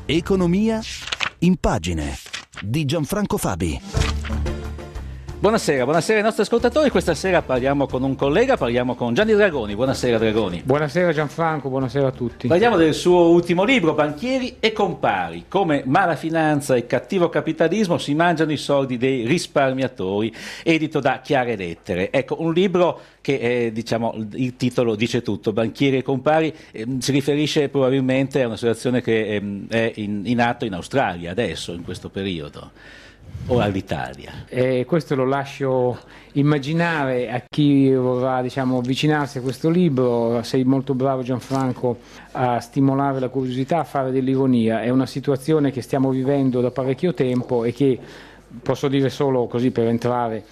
Economia in pagine di Gianfranco Fabi. Buonasera ai nostri ascoltatori. Questa sera parliamo con un collega, parliamo con Gianni Dragoni. Buonasera Dragoni. Buonasera Gianfranco, buonasera a tutti. Parliamo del suo ultimo libro, Banchieri e compari, come malafinanza e cattivo capitalismo si mangiano i soldi dei risparmiatori, edito da Chiare Lettere. Ecco, un libro che il titolo dice tutto, Banchieri e compari, si riferisce probabilmente a una situazione che è in atto in Australia adesso, in questo periodo. O all'Italia? Questo lo lascio immaginare a chi vorrà avvicinarsi a questo libro. Sei molto bravo Gianfranco a stimolare la curiosità, a fare dell'ironia. È una situazione che stiamo vivendo da parecchio tempo e che, posso dire solo così per entrare,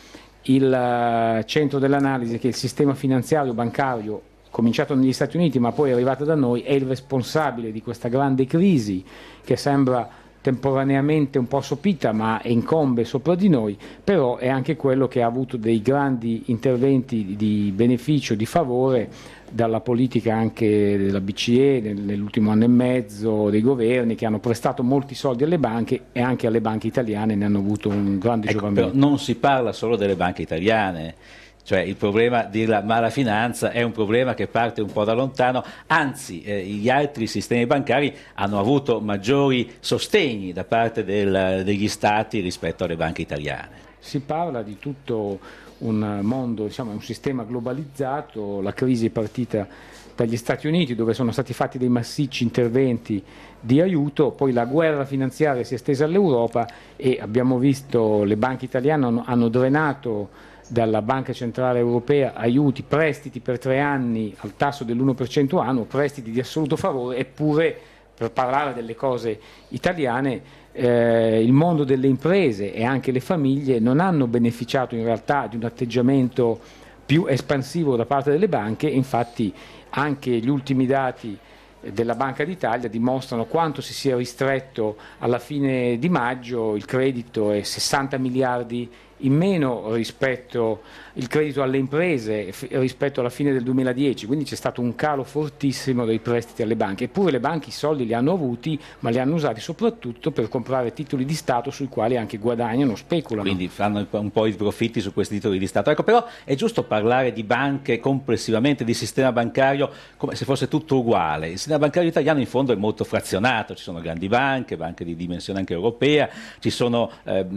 il centro dell'analisi, che è il sistema finanziario bancario, cominciato negli Stati Uniti ma poi è arrivato da noi, è il responsabile di questa grande crisi che sembra temporaneamente un po' sopita ma incombe sopra di noi, però è anche quello che ha avuto dei grandi interventi di beneficio, di favore dalla politica anche della BCE nell'ultimo anno e mezzo, dei governi che hanno prestato molti soldi alle banche e anche alle banche italiane ne hanno avuto un grande giovamento. Però non si parla solo delle banche italiane. Cioè il problema della malafinanza è un problema che parte un po' da lontano, anzi gli altri sistemi bancari hanno avuto maggiori sostegni da parte degli stati rispetto alle banche italiane. Si parla di tutto un mondo, un sistema globalizzato. La crisi è partita dagli Stati Uniti dove sono stati fatti dei massicci interventi di aiuto, poi la guerra finanziaria si è estesa all'Europa e abbiamo visto le banche italiane hanno drenato dalla Banca Centrale Europea aiuti, prestiti per 3 anni al tasso dell'1% annuo, prestiti di assoluto favore, eppure per parlare delle cose italiane il mondo delle imprese e anche le famiglie non hanno beneficiato in realtà di un atteggiamento più espansivo da parte delle banche. Infatti anche gli ultimi dati della Banca d'Italia dimostrano quanto si sia ristretto. Alla fine di maggio il credito è 60 miliardi in meno rispetto il credito alle imprese rispetto alla fine del 2010, quindi c'è stato un calo fortissimo dei prestiti alle banche, eppure le banche i soldi li hanno avuti ma li hanno usati soprattutto per comprare titoli di Stato sui quali anche guadagnano, speculano. Quindi fanno un po' i profitti su questi titoli di Stato. Ecco, però è giusto parlare di banche complessivamente, di sistema bancario come se fosse tutto uguale. Il sistema bancario italiano in fondo è molto frazionato, ci sono grandi banche di dimensione anche europea, ci sono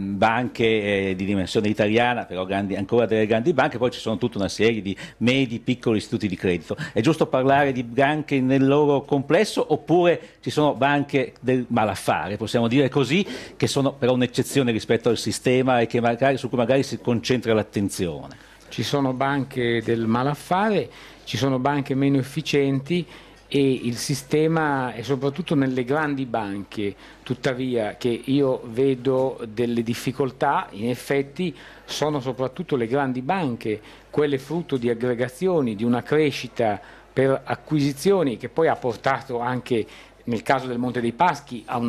banche di dimensione italiana, però ancora delle grandi banche, poi ci sono tutta una serie di medi, piccoli istituti di credito. È giusto parlare di banche nel loro complesso oppure ci sono banche del malaffare, possiamo dire così, che sono però un'eccezione rispetto al sistema e su cui magari si concentra l'attenzione? Ci sono banche del malaffare, ci sono banche meno efficienti e il sistema è soprattutto nelle grandi banche, tuttavia, che io vedo delle difficoltà. In effetti sono soprattutto le grandi banche, quelle frutto di aggregazioni, di una crescita per acquisizioni che poi ha portato anche, nel caso del Monte dei Paschi, a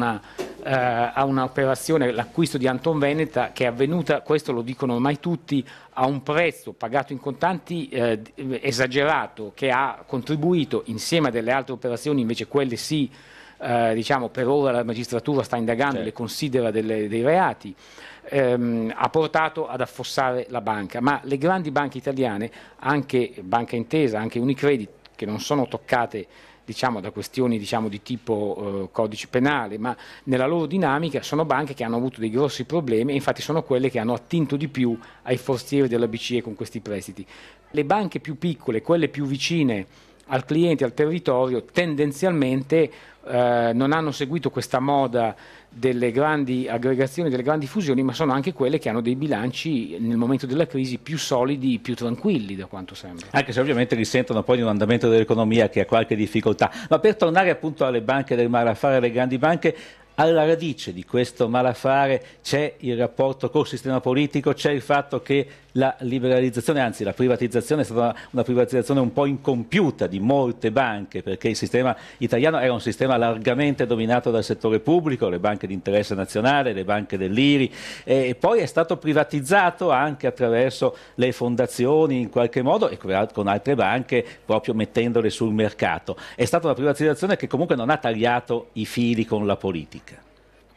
una operazione, l'acquisto di Anton Veneta, che è avvenuta, questo lo dicono ormai tutti, a un prezzo pagato in contanti esagerato, che ha contribuito insieme a delle altre operazioni, invece quelle sì, per ora la magistratura sta indagando, le considera dei reati, ha portato ad affossare la banca. Ma le grandi banche italiane, anche Banca Intesa, anche Unicredit, che non sono toccate da questioni di tipo codice penale, ma nella loro dinamica sono banche che hanno avuto dei grossi problemi e infatti sono quelle che hanno attinto di più ai forzieri della BCE con questi prestiti. Le banche più piccole, quelle più vicine al cliente, al territorio, tendenzialmente non hanno seguito questa moda delle grandi aggregazioni, delle grandi fusioni, ma sono anche quelle che hanno dei bilanci nel momento della crisi più solidi, più tranquilli, da quanto sembra. Anche se ovviamente risentono poi di un andamento dell'economia che ha qualche difficoltà. Ma per tornare appunto alle banche del malaffare, alle grandi banche, alla radice di questo malaffare c'è il rapporto col sistema politico, c'è il fatto che la liberalizzazione, anzi la privatizzazione è stata una privatizzazione un po' incompiuta di molte banche, perché il sistema italiano era un sistema largamente dominato dal settore pubblico, le banche di interesse nazionale, le banche dell'IRI, e poi è stato privatizzato anche attraverso le fondazioni in qualche modo e con altre banche proprio mettendole sul mercato. È stata una privatizzazione che comunque non ha tagliato i fili con la politica.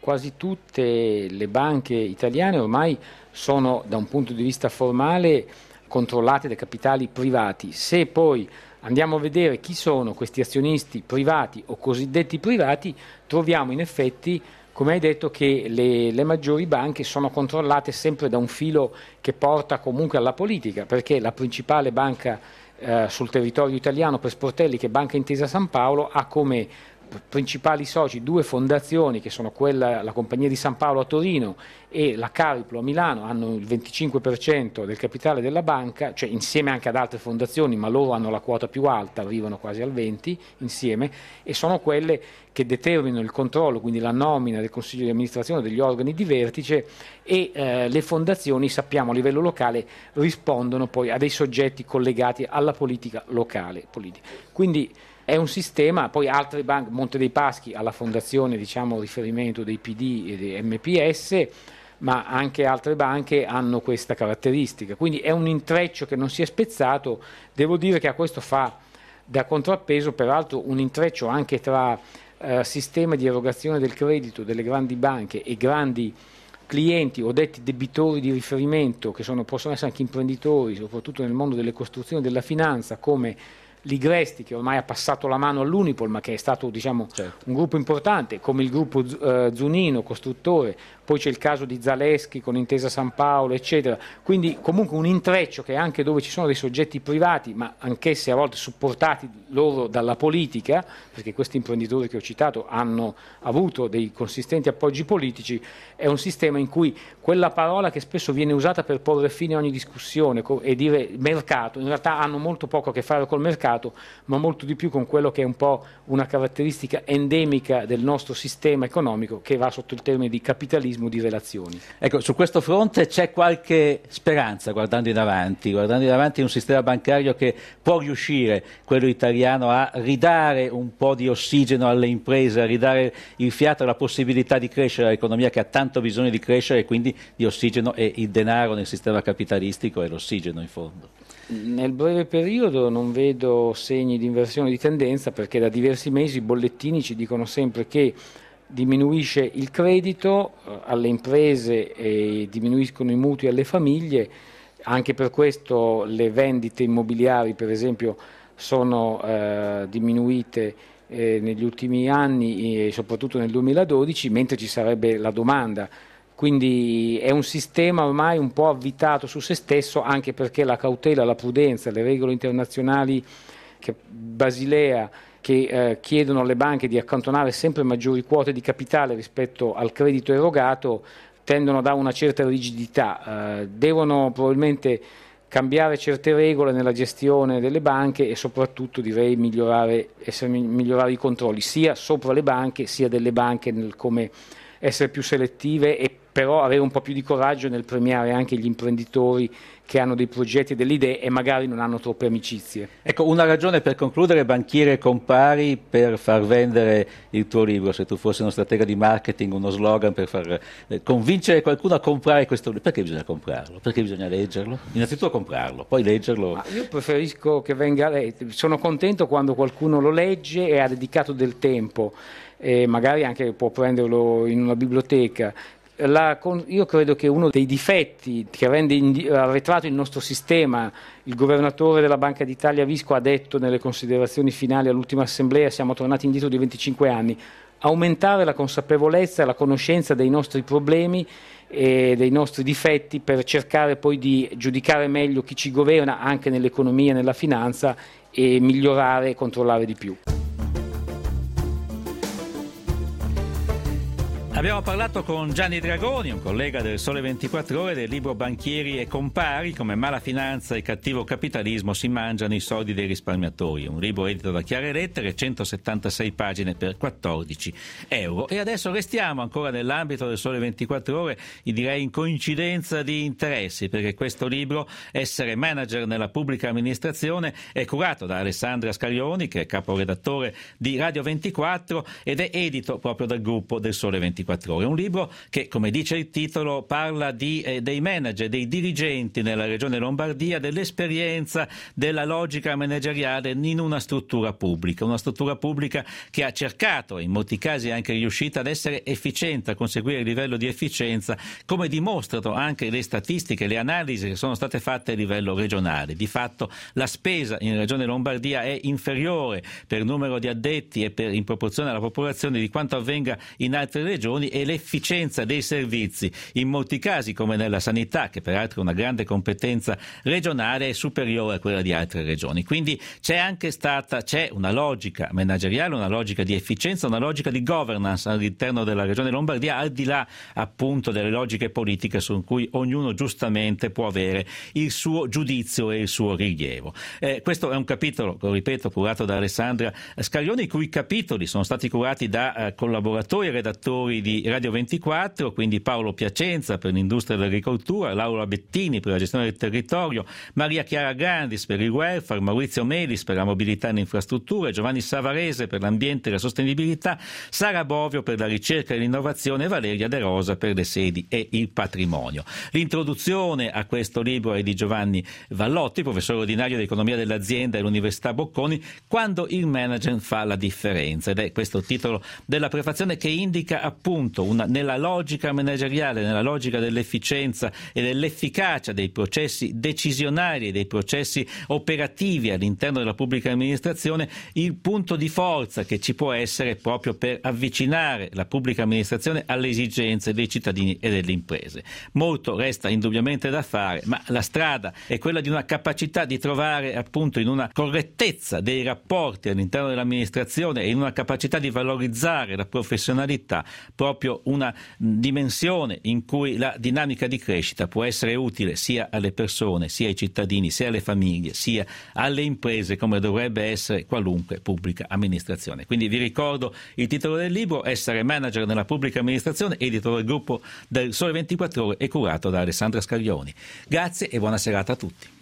quasi tutte le banche italiane ormai sono, da un punto di vista formale, controllate dai capitali privati. Se poi andiamo a vedere chi sono questi azionisti privati o cosiddetti privati, troviamo in effetti, come hai detto, che le maggiori banche sono controllate sempre da un filo che porta comunque alla politica, perché la principale banca sul territorio italiano per sportelli, che è Banca Intesa San Paolo, ha come principali soci due fondazioni, che sono la Compagnia di San Paolo a Torino e la Cariplo a Milano, hanno il 25% del capitale della banca, cioè insieme anche ad altre fondazioni, ma loro hanno la quota più alta, arrivano quasi al 20% insieme, e sono quelle che determinano il controllo, quindi la nomina del Consiglio di amministrazione, degli organi di vertice, e le fondazioni, sappiamo, a livello locale rispondono poi a dei soggetti collegati alla politica locale. Quindi è un sistema, poi altre banche, Monte dei Paschi ha la fondazione, diciamo, riferimento dei PD e dei MPS, ma anche altre banche hanno questa caratteristica. Quindi è un intreccio che non si è spezzato. Devo dire che a questo fa da contrappeso peraltro un intreccio anche tra sistema di erogazione del credito delle grandi banche e grandi clienti o detti debitori di riferimento, che possono essere anche imprenditori, soprattutto nel mondo delle costruzioni e della finanza, come l'Igresti, che ormai ha passato la mano all'Unipol, ma che è stato, diciamo, un gruppo importante, come il gruppo Zunino, costruttore, poi c'è il caso di Zaleschi con Intesa San Paolo, eccetera. Quindi comunque un intreccio che anche dove ci sono dei soggetti privati, ma anch'essi a volte supportati loro dalla politica, perché questi imprenditori che ho citato hanno avuto dei consistenti appoggi politici, è un sistema in cui quella parola che spesso viene usata per porre fine a ogni discussione e dire mercato, in realtà hanno molto poco a che fare col mercato, ma molto di più con quello che è un po' una caratteristica endemica del nostro sistema economico, che va sotto il termine di capitalismo di relazioni. Ecco, su questo fronte c'è qualche speranza guardando in avanti un sistema bancario che può riuscire, quello italiano, a ridare un po' di ossigeno alle imprese, a ridare il fiato e la possibilità di crescere all'economia, che ha tanto bisogno di crescere, e quindi di ossigeno, e il denaro nel sistema capitalistico è l'ossigeno in fondo. Nel breve periodo non vedo segni di inversione di tendenza, perché da diversi mesi i bollettini ci dicono sempre che diminuisce il credito alle imprese e diminuiscono i mutui alle famiglie. Anche per questo le vendite immobiliari, per esempio, sono diminuite negli ultimi anni e soprattutto nel 2012, mentre ci sarebbe la domanda. Quindi è un sistema ormai un po' avvitato su se stesso, anche perché la cautela, la prudenza, le regole internazionali Basilea, che chiedono alle banche di accantonare sempre maggiori quote di capitale rispetto al credito erogato, tendono a dare una certa rigidità. Devono probabilmente cambiare certe regole nella gestione delle banche e soprattutto, direi, migliorare i controlli sia sopra le banche sia delle banche, nel come essere più selettive, e però avere un po' più di coraggio nel premiare anche gli imprenditori che hanno dei progetti e delle idee e magari non hanno troppe amicizie. Ecco, una ragione per concludere, Banchiere Compari, per far vendere il tuo libro, se tu fossi uno stratega di marketing, uno slogan per far convincere qualcuno a comprare questo libro. Perché bisogna comprarlo? Perché bisogna leggerlo? Innanzitutto comprarlo, poi leggerlo. Ma io preferisco che venga letto, sono contento quando qualcuno lo legge e ha dedicato del tempo, e magari anche può prenderlo in una biblioteca. Io credo che uno dei difetti che rende arretrato il nostro sistema, il governatore della Banca d'Italia Visco ha detto nelle considerazioni finali all'ultima assemblea, siamo tornati indietro di 25 anni, aumentare la consapevolezza e la conoscenza dei nostri problemi e dei nostri difetti, per cercare poi di giudicare meglio chi ci governa anche nell'economia e nella finanza, e migliorare e controllare di più. Abbiamo parlato con Gianni Dragoni, un collega del Sole 24 Ore, del libro Banchieri e Compari, come malafinanza e cattivo capitalismo si mangiano i soldi dei risparmiatori, un libro edito da Chiare Lettere, 176 pagine per 14 euro. E adesso restiamo ancora nell'ambito del Sole 24 Ore, direi in coincidenza di interessi, perché questo libro, Essere manager nella pubblica amministrazione, è curato da Alessandra Scaglioni, che è caporedattore di Radio 24, ed è edito proprio dal gruppo del Sole 24 24 Ore, un libro che, come dice il titolo, parla dei manager, dei dirigenti nella regione Lombardia, dell'esperienza, della logica manageriale in una struttura pubblica che ha cercato, in molti casi è anche riuscita ad essere efficiente, a conseguire il livello di efficienza, come dimostrano anche le statistiche, le analisi che sono state fatte a livello regionale. Di fatto la spesa in regione Lombardia è inferiore per numero di addetti e in proporzione alla popolazione di quanto avvenga in altre regioni, e l'efficienza dei servizi in molti casi, come nella sanità, che peraltro è una grande competenza regionale, è superiore a quella di altre regioni. Quindi c'è una logica manageriale, una logica di efficienza, una logica di governance all'interno della regione Lombardia, al di là appunto delle logiche politiche su cui ognuno giustamente può avere il suo giudizio e il suo rilievo. Questo è un capitolo, lo ripeto, curato da Alessandra Scaglioni, i cui capitoli sono stati curati da collaboratori e redattori di Radio 24, quindi Paolo Piacenza per l'industria dell'agricoltura, Laura Bettini per la gestione del territorio, Maria Chiara Grandis per il welfare, Maurizio Melis per la mobilità e le infrastrutture, Giovanni Savarese per l'ambiente e la sostenibilità, Sara Bovio per la ricerca e l'innovazione e Valeria De Rosa per le sedi e il patrimonio. L'introduzione a questo libro è di Giovanni Vallotti, professore ordinario di economia dell'azienda all'Università Bocconi, Quando il management fa la differenza, ed è questo il titolo della prefazione che indica appunto nella logica manageriale, nella logica dell'efficienza e dell'efficacia dei processi decisionali e dei processi operativi all'interno della pubblica amministrazione, il punto di forza che ci può essere proprio per avvicinare la pubblica amministrazione alle esigenze dei cittadini e delle imprese. Molto resta indubbiamente da fare, ma la strada è quella di una capacità di trovare appunto in una correttezza dei rapporti all'interno dell'amministrazione e in una capacità di valorizzare la professionalità proprio una dimensione in cui la dinamica di crescita può essere utile sia alle persone, sia ai cittadini, sia alle famiglie, sia alle imprese, come dovrebbe essere qualunque pubblica amministrazione. Quindi vi ricordo il titolo del libro: Essere manager nella pubblica amministrazione, edito del gruppo del Sole 24 Ore e curato da Alessandra Scaglioni. Grazie e buona serata a tutti.